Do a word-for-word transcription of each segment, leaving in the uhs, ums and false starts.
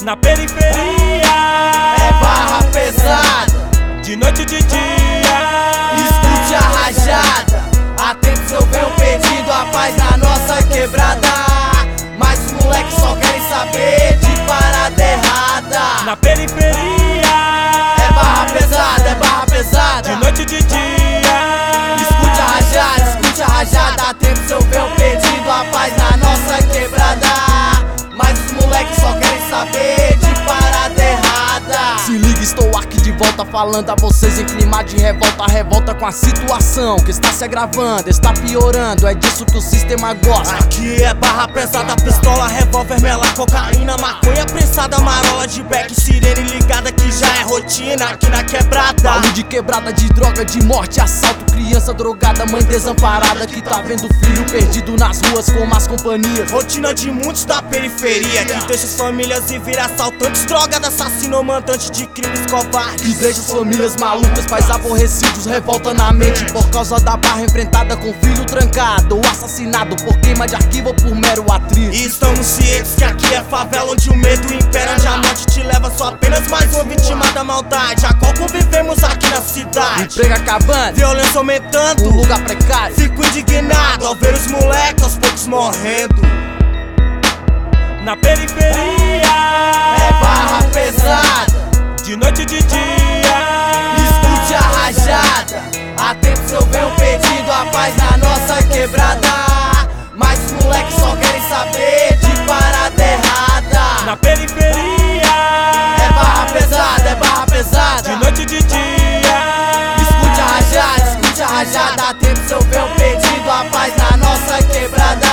Na periferia é barra pesada, de noite e de dia. Escute a rajada, atento se eu venho pedindo a paz na nossa quebrada. Mas os moleques só querem saber de parada errada. Na periferia é barra pesada, é barra pesada, de noite e de dia. Escute a rajada, escute a rajada, atento se eu venho pedindo a paz na nossa quebrada. Mas os moleques só querem saber de parada errada. Se liga, estou aqui de volta falando a vocês em clima de revolta. Revolta com a situação que está se agravando, está piorando, é disso que o sistema gosta. Aqui é barra pesada, pistola, revólver, mela, cocaína, maconha prensada, marola de beck, sirene ligada que já é rotina aqui na quebrada. Barulho de quebrada, de droga, de morte, assalto, criança drogada, mãe desamparada que tá vendo o filho perdido nas ruas com más companhias. Rotina de muitos da periferia que deixa as famílias e vira assaltantes, drogada, assassino, mandante de crimes covardes. Que deixa as famílias malucas, pais aborrecidos, revolta na mente por causa da barra enfrentada com filho trancado ou assassinado por queima de arquivo ou por mero atrito. E estamos cientes que aqui é favela onde o medo impera, onde a morte te leva, só apenas mais uma vítima da maldade, a qual convivemos aqui na cidade. Emprego acabando, violência aumentando, um lugar precário. Fico indignado ao ver os moleques aos poucos morrendo. Na periferia é barra pesada, de noite e de dia. Escute a rajada, atento se eu venho pedindo a paz na nossa quebrada. Mas os moleques só querem saber de parada errada. Na periferia é barra pesada, é barra pesada, de noite e de dia. Escute a rajada, escute a rajada, atento se eu venho pedindo a paz na nossa quebrada.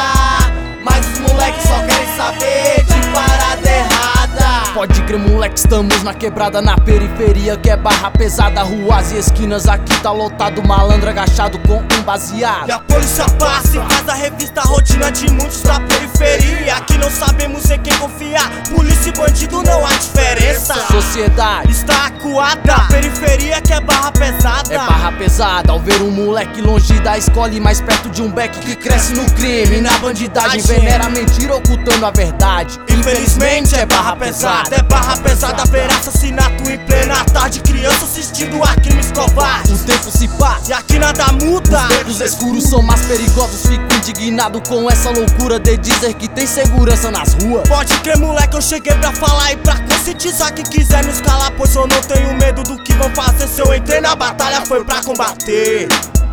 Mas os moleques só querem saber de parada errada. Pode crer, moleque, estamos na quebrada, na periferia que é barra pesada. Ruas e esquinas aqui tá lotado, malandro agachado com um baseado. E a polícia passa e faz a revista, a rotina de muitos da periferia. Aqui não sabemos em quem confiar, polícia e bandido não há diferença. Sociedade está acuada, a periferia que é barra pesada. é barra pesada, ao ver um moleque longe da escola e mais perto de um beck que cresce no crime e na bandidagem, venera a mentira ocultando a verdade. Infelizmente é barra pesada, é barra pesada ver assassinato em plena tarde, criança assistindo a crimes covardes. O tempo se passa e aqui nada muda, os becos escuros são mais perigosos. Fico indignado com essa loucura de dizer que tem segurança nas ruas. Pode crer, moleque, eu cheguei pra falar e pra conscientizar quem quiser nos calar, pois eu não tenho medo do que vão fazer. Se eu entrei na batalha foi pra combater.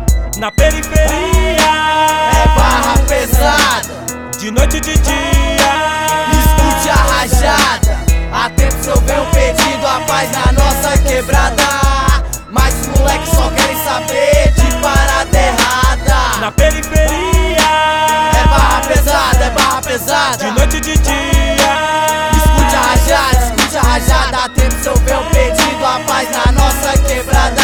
Na periferia é barra pesada, de noite e de dia. Escute a rajada, atento se eu venho pedindo a paz na nossa quebrada. Mas os moleques só querem saber de parada errada. Na periferia é barra pesada, é barra pesada, de noite e de dia. Escute a rajada, escute a rajada, atento se eu venho pedindo a paz na nossa quebrada.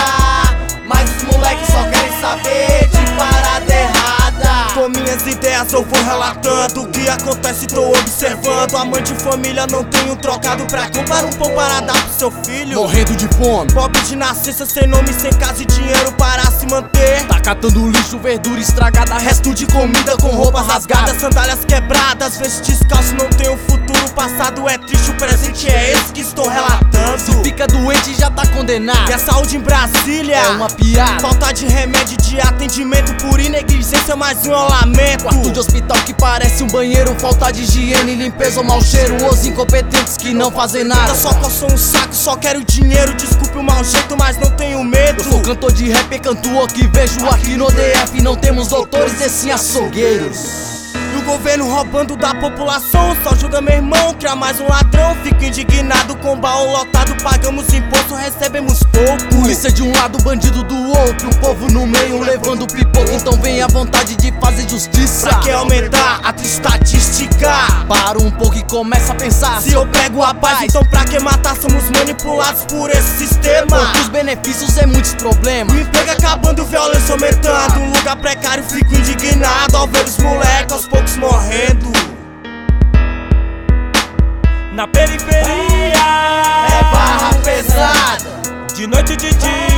Mas os moleques só querem saber de parada errada. Com minhas ideias eu vou relatando o que acontece, tô observando. A mãe de família não tem um trocado pra comprar um pão para dar pro seu filho, morrendo de fome, pobre de nascença, sem nome, sem casa e dinheiro para se manter. tá catando lixo, verdura estragada, resto de comida com roupa rasgada, sandálias quebradas, veste descalço, não tem um futuro. O passado é triste, o presente é esse que estou relatando. Se fica doente já tá condenado. E a saúde em Brasília é uma piada, falta de remédio, de atendimento por negligência, mais um lamento. Quarto de hospital que parece um banheiro, falta de higiene, limpeza ou mau cheiro. Os incompetentes que não fazem nada, só coçam um saco, só quero dinheiro. Desculpe o mau jeito, mas não tenho medo. Eu sou cantor de rap, canto o que vejo aqui no D F. Não temos doutores e sim açougueiros. E o governo roubando da população, só ajuda meu irmão, cria mais um ladrão. Fico indignado com o baú lotado, pagamos imposto, recebemos pouco. Polícia de um lado, bandido do outro, o povo no meio levando pipoca. Então vem a vontade de fazer justiça. Pra que aumentar a estatística? Para um pouco e começa a pensar. Se eu prego a paz, então pra que matar? Somos manipulados por esse sistema. Poucos benefícios e muitos problemas. O emprego acabando, violência aumentando, um lugar precário, fico indignado ao ver os moleques aos poucos morrendo. Na periferia é barra pesada, de noite e de dia.